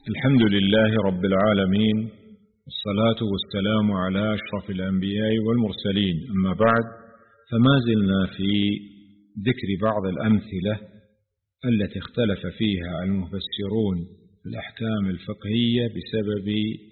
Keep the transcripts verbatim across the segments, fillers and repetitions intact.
الحمد لله رب العالمين، والصلاة والسلام على أشرف الأنبياء والمرسلين. أما بعد، فما زلنا في ذكر بعض الأمثلة التي اختلف فيها المفسرون في الأحكام الفقهية بسبب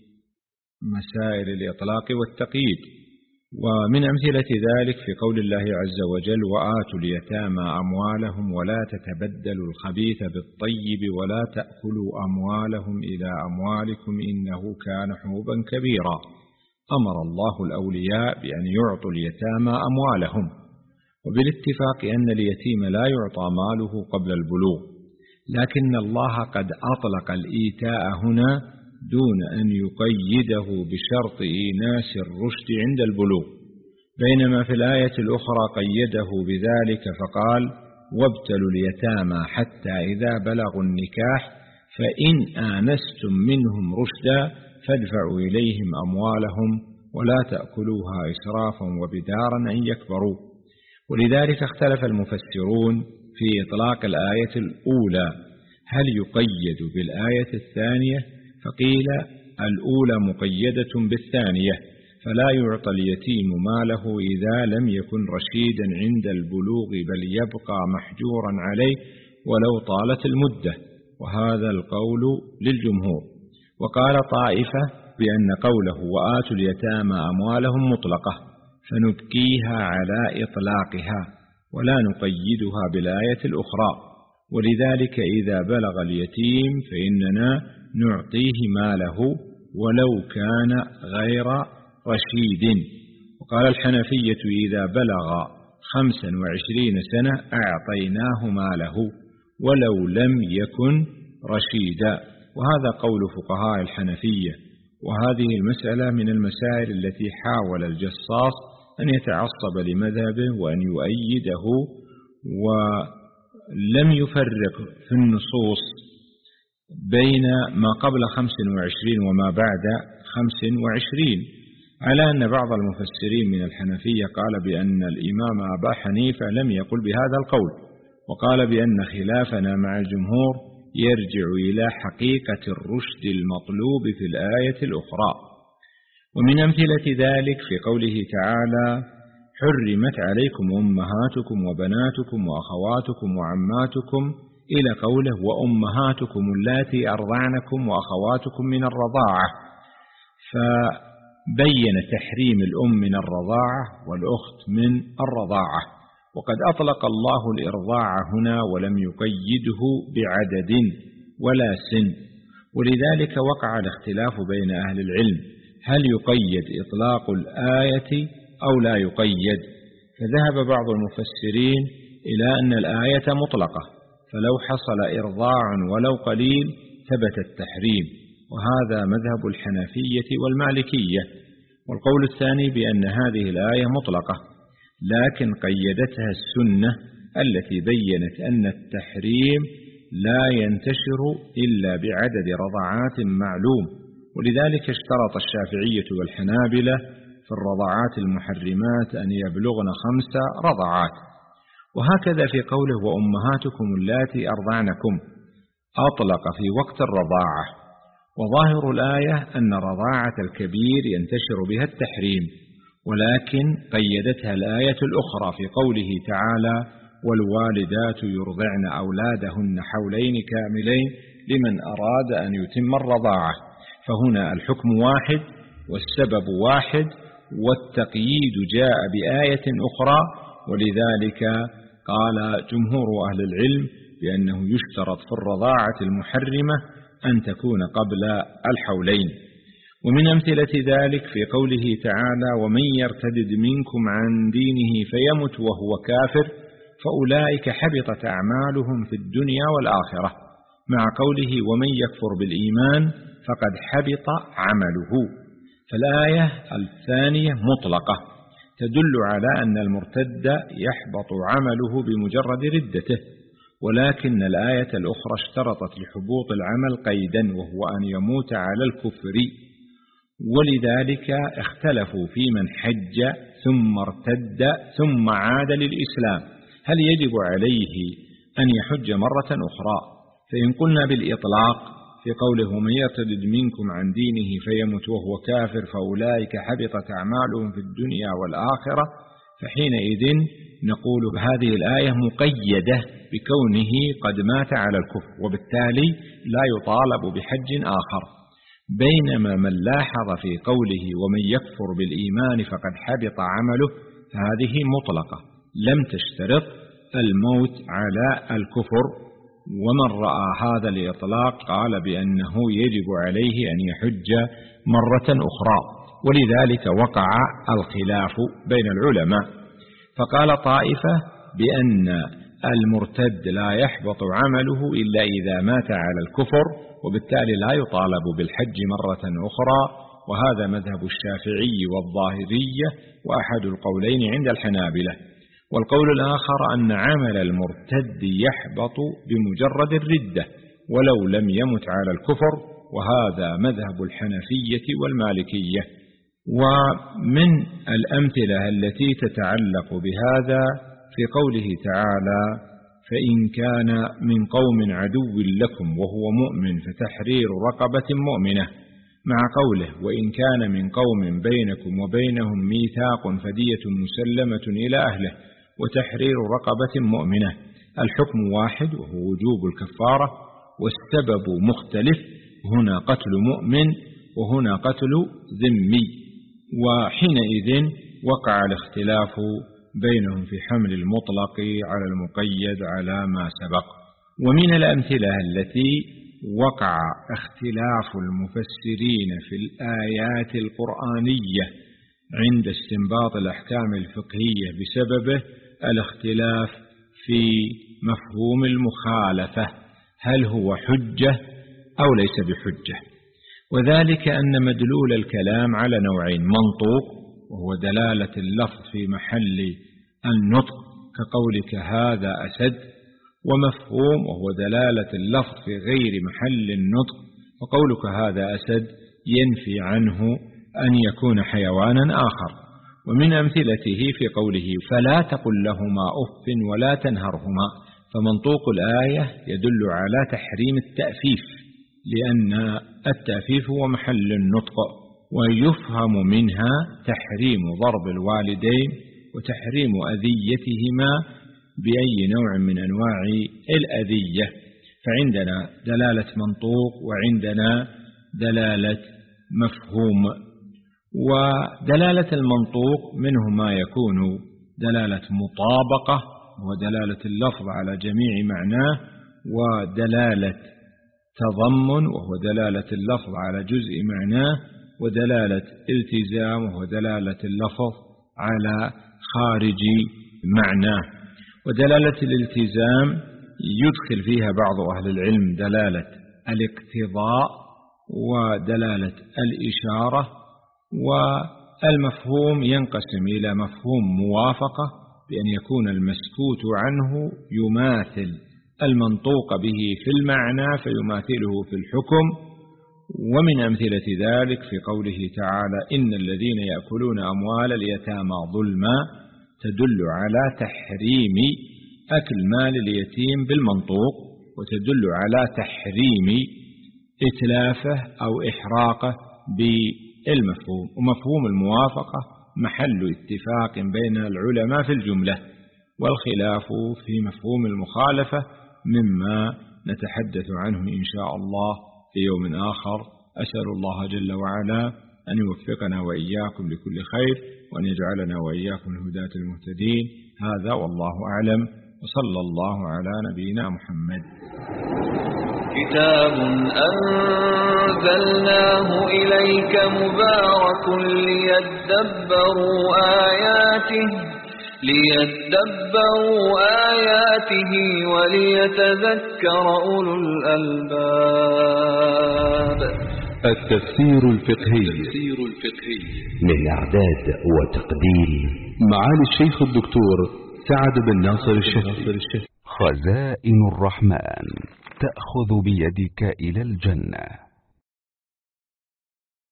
مسائل الإطلاق والتقييد. ومن أمثلة ذلك في قول الله عز وجل: وآتوا اليتامى أموالهم ولا تتبدلوا الخبيث بالطيب ولا تأكلوا أموالهم إلى أموالكم إنه كان حوبا كبيرا. أمر الله الأولياء بأن يعطوا اليتامى أموالهم، وبالاتفاق أن اليتيم لا يعطى ماله قبل البلوغ، لكن الله قد أطلق الإيتاء هنا دون أن يقيده بشرط إيناس الرشد عند البلوغ، بينما في الآية الأخرى قيده بذلك فقال: وابتلوا اليتامى حتى إذا بلغوا النكاح فإن آنستم منهم رشدا فادفعوا إليهم أموالهم ولا تأكلوها إسرافا وبدارا أن يكبروا. ولذلك اختلف المفسرون في إطلاق الآية الأولى، هل يقيد بالآية الثانية؟ فقيل: الأولى مقيدة بالثانية، فلا يعطى اليتيم ماله إذا لم يكن رشيدا عند البلوغ، بل يبقى محجورا عليه ولو طالت المدة، وهذا القول للجمهور. وقال طائفة بأن قوله وآتوا اليتامى أموالهم مطلقة، فنبقيها على إطلاقها ولا نقيدها بالآية الأخرى، ولذلك إذا بلغ اليتيم فإننا نعطيه ماله ولو كان غير رشيد. وقال الحنفية: إذا بلغ خمسا وعشرين سنة أعطيناه ماله ولو لم يكن رشيدا، وهذا قول فقهاء الحنفية. وهذه المسألة من المسائل التي حاول الجصاص أن يتعصب لمذهبه وأن يؤيده، ولم يفرق في النصوص بين ما قبل خمس وعشرين وما بعد خمس وعشرين، على أن بعض المفسرين من الحنفية قال بأن الإمام أبا حنيفة لم يقل بهذا القول، وقال بأن خلافنا مع الجمهور يرجع إلى حقيقة الرشد المطلوب في الآية الأخرى. ومن أمثلة ذلك في قوله تعالى: حرمت عليكم أمهاتكم وبناتكم وأخواتكم وعماتكم، إلى قوله: وأمهاتكم اللاتي أرضعنكم وأخواتكم من الرضاعة، فبين تحريم الأم من الرضاعة والأخت من الرضاعة. وقد أطلق الله الإرضاع هنا ولم يقيده بعدد ولا سن، ولذلك وقع الاختلاف بين أهل العلم: هل يقيد إطلاق الآية أو لا يقيد؟ فذهب بعض المفسرين إلى أن الآية مطلقة، فلو حصل إرضاع ولو قليل ثبت التحريم، وهذا مذهب الحنفية والمالكية. والقول الثاني بأن هذه الآية مطلقة، لكن قيدتها السنة التي بيّنت أن التحريم لا ينتشر إلا بعدد رضعات معلوم، ولذلك اشترط الشافعية والحنابلة في الرضعات المحرمات أن يبلغن خمس رضعات. وهكذا في قوله: وأمهاتكم اللاتي أرضعنكم، أطلق في وقت الرضاعة، وظاهر الآية أن رضاعة الكبير ينتشر بها التحريم، ولكن قيدتها الآية الأخرى في قوله تعالى: والوالدات يرضعن أولادهن حولين كاملين لمن أراد أن يتم الرضاعة، فهنا الحكم واحد والسبب واحد، والتقييد جاء بآية أخرى. ولذلك قال جمهور أهل العلم بأنه يشترط في الرضاعة المحرمة أن تكون قبل الحولين. ومن أمثلة ذلك في قوله تعالى: ومن يرتد منكم عن دينه فيمت وهو كافر فأولئك حبطت أعمالهم في الدنيا والآخرة، مع قوله: ومن يكفر بالإيمان فقد حبط عمله. فالآية الثانية مطلقة تدل على أن المرتد يحبط عمله بمجرد ردته، ولكن الآية الأخرى اشترطت لحبوط العمل قيدا، وهو أن يموت على الكفر. ولذلك اختلفوا في من حج ثم ارتد ثم عاد للإسلام، هل يجب عليه أن يحج مرة أخرى؟ فإن قلنا بالإطلاق في قوله ومن يرتد منكم عن دينه فيمت وهو كافر فأولئك حبطت أعمالهم في الدنيا والآخرة، فحينئذ نقول هذه الآية مقيدة بكونه قد مات على الكفر، وبالتالي لا يطالب بحج آخر. بينما من لاحظ في قوله ومن يكفر بالإيمان فقد حبط عمله، هذه مطلقة لم تشترط الموت على الكفر، ومن رأى هذا الإطلاق قال بأنه يجب عليه أن يحج مرة أخرى، ولذلك وقع الخلاف بين العلماء. فقال طائفة بأن المرتد لا يحبط عمله إلا إذا مات على الكفر، وبالتالي لا يطالب بالحج مرة أخرى، وهذا مذهب الشافعي والظاهرية وأحد القولين عند الحنابلة. والقول الآخر أن عمل المرتد يحبط بمجرد الردة ولو لم يمت على الكفر، وهذا مذهب الحنفية والمالكية. ومن الأمثلة التي تتعلق بهذا في قوله تعالى فإن كان من قوم عدو لكم وهو مؤمن فتحرير رقبة مؤمنة، مع قوله وإن كان من قوم بينكم وبينهم ميثاق فدية مسلمة إلى أهله وتحرير رقبة مؤمنة. الحكم واحد وهو وجوب الكفارة، والسبب مختلف، هنا قتل مؤمن وهنا قتل ذمي، وحينئذ وقع الاختلاف بينهم في حمل المطلق على المقيد على ما سبق. ومن الأمثلة التي وقع اختلاف المفسرين في الآيات القرآنية عند استنباط الأحكام الفقهية بسببه الاختلاف في مفهوم المخالفة، هل هو حجة أو ليس بحجة؟ وذلك أن مدلول الكلام على نوعين: منطوق وهو دلالة اللفظ في محل النطق كقولك هذا أسد، ومفهوم وهو دلالة اللفظ في غير محل النطق، وقولك هذا أسد ينفي عنه أن يكون حيوانا آخر. ومن أمثلته في قوله فلا تقل لهما أف ولا تنهرهما، فمنطوق الآية يدل على تحريم التأفيف، لأن التأفيف هو محل النطق، ويفهم منها تحريم ضرب الوالدين وتحريم أذيتهما بأي نوع من أنواع الأذية. فعندنا دلالة منطوق وعندنا دلالة مفهوم. ودلالة المنطوق منه ما يكون دلالة مطابقة ودلالة اللفظ على جميع معناه، ودلالة تضمن وهو دلالة اللفظ على جزء معناه، ودلالة التزام وهو دلالة اللفظ على خارج معناه. ودلالة الالتزام يدخل فيها بعض أهل العلم دلالة الاقتضاء ودلالة الإشارة. والمفهوم ينقسم إلى مفهوم موافقة بأن يكون المسكوت عنه يماثل المنطوق به في المعنى فيماثله في الحكم. ومن أمثلة ذلك في قوله تعالى إن الذين يأكلون أموال اليتامى ظلما، تدل على تحريم أكل مال اليتيم بالمنطوق، وتدل على تحريم إتلافه أو إحراقه بالمفهوم. ومفهوم الموافقة محل اتفاق بين العلماء في الجملة، والخلاف في مفهوم المخالفة مما نتحدث عنه إن شاء الله في يوم آخر. أسأل الله جل وعلا أن يوفقنا وإياكم لكل خير، وأن يجعلنا وإياكم الهداة المهتدين. هذا والله أعلم، وصلى الله على نبينا محمد. كتاب أنزلناه إليك مبارك ليدبروا آياته ليدبروا آياته وليتذكر أولو الألباب. التفسير الفقهي من إعداد وتقديم معالي الشيخ الدكتور سعد بن ناصر الشهري. خزائن الرحمن تأخذ بيدك إلى الجنة.